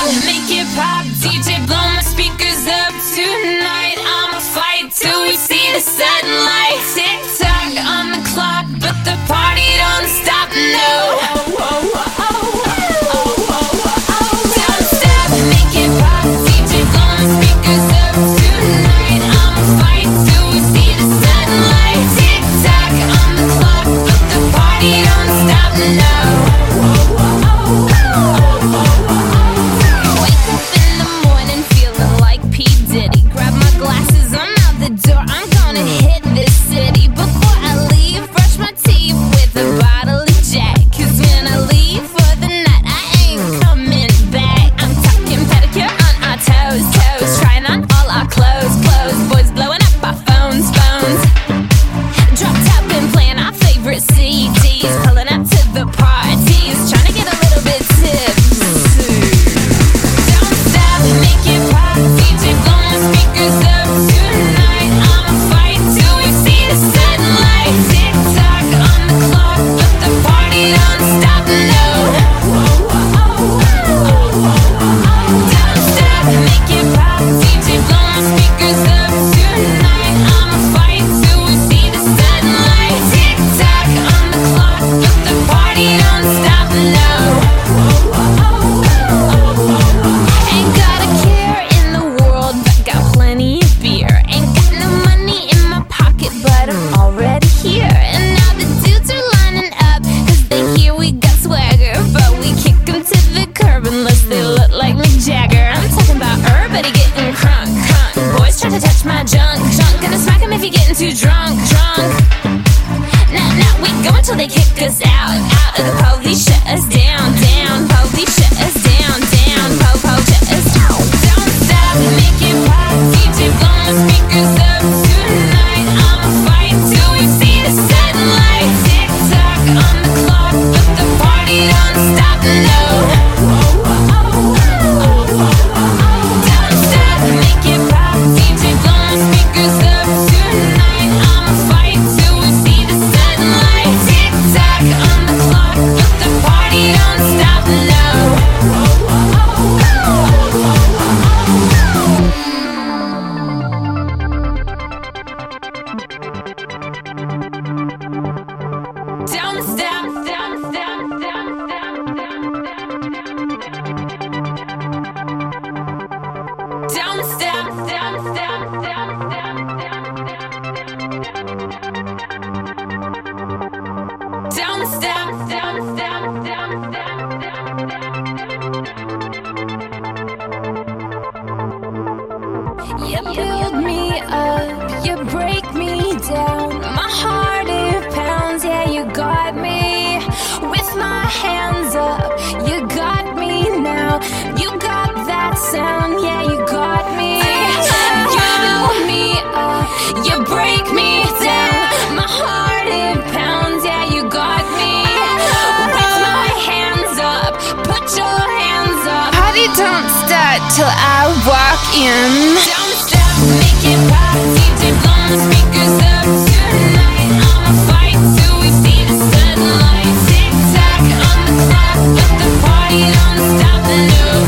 stop, make it pop. DJ, blow my speakers up tonight. I'ma fight till we see the sunlight. Tick tock on the clock, but the party don't stop, no. Don't stop, make it pop. DJ, blow my speakers up tonight. I'ma fight till we see the sunlight. Tick tock on the clock, but the party don't stop, no. Wake up in the morning feeling like P. Diddy. Grab my glasses, I'm out the door, I'm gonna hit this city. Before I leave, brush my teeth with a bottle of Jack. Cause when I leave for the night, I ain't coming back. I'm talking pedicure on our toes, toes. Trying on all our clothes, clothes. Boys blowing up our phones, phones. Drop top and playing our favorite CDs. Pulling up to the parties, trying to get a little bit tipsy. Don't stop, make it pop. DJ, blow my speakers up tonight. I'ma fight till we see the sunlight. Tick tock on the clock, but the party don't stop, no. Don't stop, make it pop. DJ, blow my speakers up tonight. I'ma fight till we see the sunlight. Tick tock on the clock, but the party don't stop, no. Ain't got a care in the world, but got plenty of beer. Ain't got no money in my pocket, but I'm already here. And now the dudes are lining up, cause they hear we got swagger. But we kick them to the curb unless they look like Mick Jagger. I'm talking about everybody getting crunk, crunk. Boys try to touch my junk, junk. Gonna smack him if you're getting too drunk, drunk. Nah, we go until they kick us out, out of the police, shut us down, down. Police shut us down, down. Po-po shut us down. Don't stop, make it pop. DJ, blow my speakers up tonight. I'ma fight till we see the sunlight. Tick tock on the clock, but the party don't stop, no. Don't stop, make it pop. DJ, blow my speakers up tonight. I'ma fight till we see the sunlight. Tick tock on the clock, but the party don't stop, no. Don't stop, don't stop, don't stop, don't stop, don't stop, don't stop, don't stop, you build me up, you break me down. My heart it pounds, yeah, you got me. With my hands up, you got me now. You got that sound, yeah, you got me. You build me up, you break me down. My heart it pounds, yeah, you got me. With my hands up, put your hands up. Party don't start till I walk in. Don't stop, make it pop. DJ, blow my speakers up tonight. I'ma fight till we see the sunlight. Tick tock on the clock, but the party don't stop, no.